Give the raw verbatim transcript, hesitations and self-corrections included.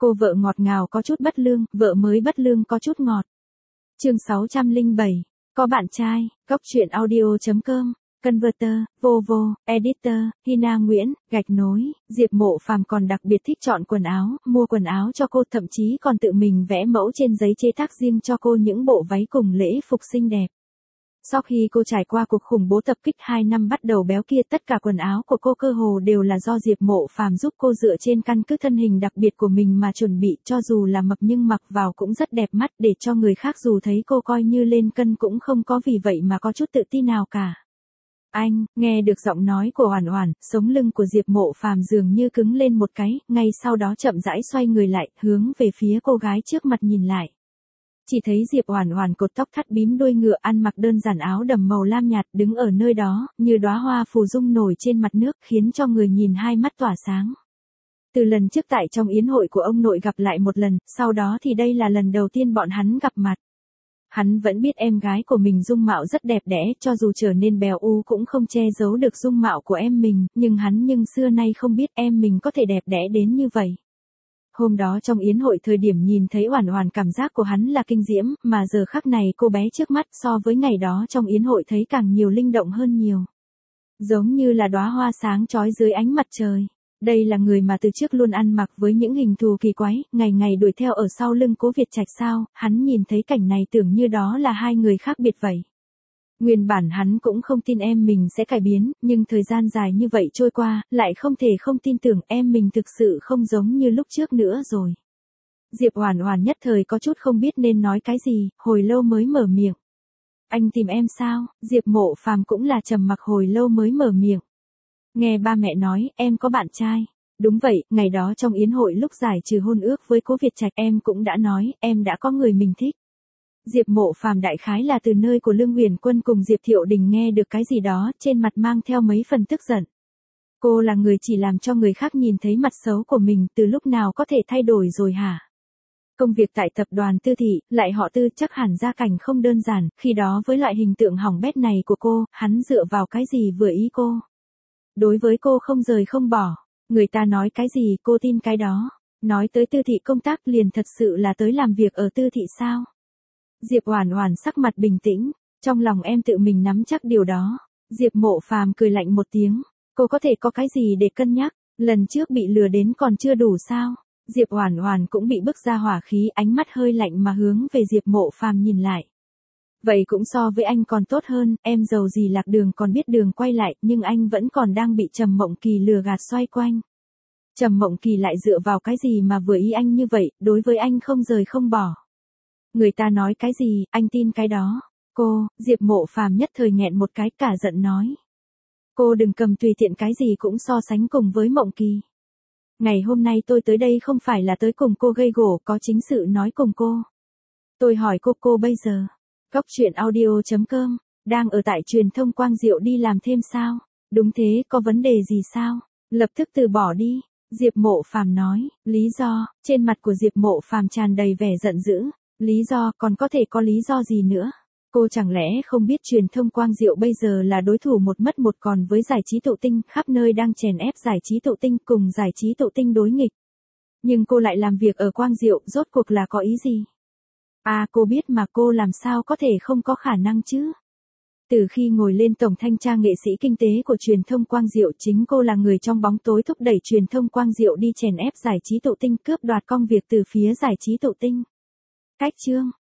Cô vợ ngọt ngào có chút bất lương, vợ mới bất lương có chút ngọt. Chương sáu trăm lẻ bảy. Có bạn trai, Cóc truyện audio chấm com, Converter, Vovo, Editor, Hina Nguyễn, gạch nối, Diệp Mộ Phàm còn đặc biệt thích chọn quần áo, mua quần áo cho cô, thậm chí còn tự mình vẽ mẫu trên giấy chế tác riêng cho cô những bộ váy cùng lễ phục xinh đẹp. Sau khi cô trải qua cuộc khủng bố tập kích hai năm bắt đầu béo kia, tất cả quần áo của cô cơ hồ đều là do Diệp Mộ Phàm giúp cô dựa trên căn cứ thân hình đặc biệt của mình mà chuẩn bị, cho dù là mập nhưng mặc vào cũng rất đẹp mắt, để cho người khác dù thấy cô coi như lên cân cũng không có vì vậy mà có chút tự tin nào cả. Anh, nghe được giọng nói của Oản Oản, sống lưng của Diệp Mộ Phàm dường như cứng lên một cái, ngay sau đó chậm rãi xoay người lại, hướng về phía cô gái trước mặt nhìn lại. Chỉ thấy Diệp Oản Oản cột tóc thắt bím đuôi ngựa, ăn mặc đơn giản áo đầm màu lam nhạt, đứng ở nơi đó, như đóa hoa phù dung nổi trên mặt nước, khiến cho người nhìn hai mắt tỏa sáng. Từ lần trước tại trong yến hội của ông nội gặp lại một lần, sau đó thì đây là lần đầu tiên bọn hắn gặp mặt. Hắn vẫn biết em gái của mình dung mạo rất đẹp đẽ, cho dù trở nên béo u cũng không che giấu được dung mạo của em mình, nhưng hắn nhưng xưa nay không biết em mình có thể đẹp đẽ đến như vậy. Hôm đó trong yến hội, thời điểm nhìn thấy Oản Oản, cảm giác của hắn là kinh diễm, mà giờ khắc này cô bé trước mắt so với ngày đó trong yến hội thấy càng nhiều linh động hơn nhiều. Giống như là đóa hoa sáng chói dưới ánh mặt trời. Đây là người mà từ trước luôn ăn mặc với những hình thù kỳ quái, ngày ngày đuổi theo ở sau lưng Cố Việt Trạch sao, hắn nhìn thấy cảnh này tưởng như đó là hai người khác biệt vậy. Nguyên bản hắn cũng không tin em mình sẽ cải biến, nhưng thời gian dài như vậy trôi qua, lại không thể không tin tưởng em mình thực sự không giống như lúc trước nữa rồi. Diệp Oản Oản nhất thời có chút không biết nên nói cái gì, hồi lâu mới mở miệng. Anh tìm em sao? Diệp Mộ Phàm cũng là trầm mặc hồi lâu mới mở miệng. Nghe ba mẹ nói, em có bạn trai. Đúng vậy, ngày đó trong yến hội lúc giải trừ hôn ước với Cố Việt Trạch, em cũng đã nói, em đã có người mình thích. Diệp Mộ Phàm đại khái là từ nơi của Lương Uyển Quân cùng Diệp Thiệu Đình nghe được cái gì đó, trên mặt mang theo mấy phần tức giận. Cô là người chỉ làm cho người khác nhìn thấy mặt xấu của mình, từ lúc nào có thể thay đổi rồi hả? Công việc tại tập đoàn Tư Thị, lại họ Tư, chắc hẳn gia cảnh không đơn giản, khi đó với loại hình tượng hỏng bét này của cô, hắn dựa vào cái gì vừa ý cô? Đối với cô không rời không bỏ, người ta nói cái gì cô tin cái đó. Nói tới Tư Thị công tác liền thật sự là tới làm việc ở Tư Thị sao? Diệp Oản Oản sắc mặt bình tĩnh, trong lòng em tự mình nắm chắc điều đó. Diệp Mộ Phàm cười lạnh một tiếng, cô có thể có cái gì để cân nhắc, lần trước bị lừa đến còn chưa đủ sao? Diệp Oản Oản cũng bị bức ra hỏa khí, ánh mắt hơi lạnh mà hướng về Diệp Mộ Phàm nhìn lại. Vậy cũng so với anh còn tốt hơn, em giàu gì lạc đường còn biết đường quay lại, nhưng anh vẫn còn đang bị Trầm Mộng Kỳ lừa gạt xoay quanh. Trầm Mộng Kỳ lại dựa vào cái gì mà vừa ý anh như vậy, đối với anh không rời không bỏ. Người ta nói cái gì, anh tin cái đó. Cô, Diệp Mộ Phàm nhất thời nghẹn một cái, cả giận nói. Cô đừng cầm tùy tiện cái gì cũng so sánh cùng với Mộng Kỳ. Ngày hôm nay tôi tới đây không phải là tới cùng cô gây gổ, có chính sự nói cùng cô. Tôi hỏi cô, cô bây giờ, Cóc truyện audio chấm com, đang ở tại truyền thông Quang Diệu đi làm thêm sao? Đúng thế, có vấn đề gì sao? Lập tức từ bỏ đi. Diệp Mộ Phàm nói, lý do, trên mặt của Diệp Mộ Phàm tràn đầy vẻ giận dữ. Lý do, còn có thể có lý do gì nữa? Cô chẳng lẽ không biết truyền thông Quang Diệu bây giờ là đối thủ một mất một còn với giải trí Tụ Tinh, khắp nơi đang chèn ép giải trí Tụ Tinh cùng giải trí Tụ Tinh đối nghịch. Nhưng cô lại làm việc ở Quang Diệu, rốt cuộc là có ý gì? À, cô biết mà, cô làm sao có thể không có khả năng chứ? Từ khi ngồi lên tổng thanh tra nghệ sĩ kinh tế của truyền thông Quang Diệu, chính cô là người trong bóng tối thúc đẩy truyền thông Quang Diệu đi chèn ép giải trí Tụ Tinh, cướp đoạt công việc từ phía giải trí Tụ Tinh. Cách chương,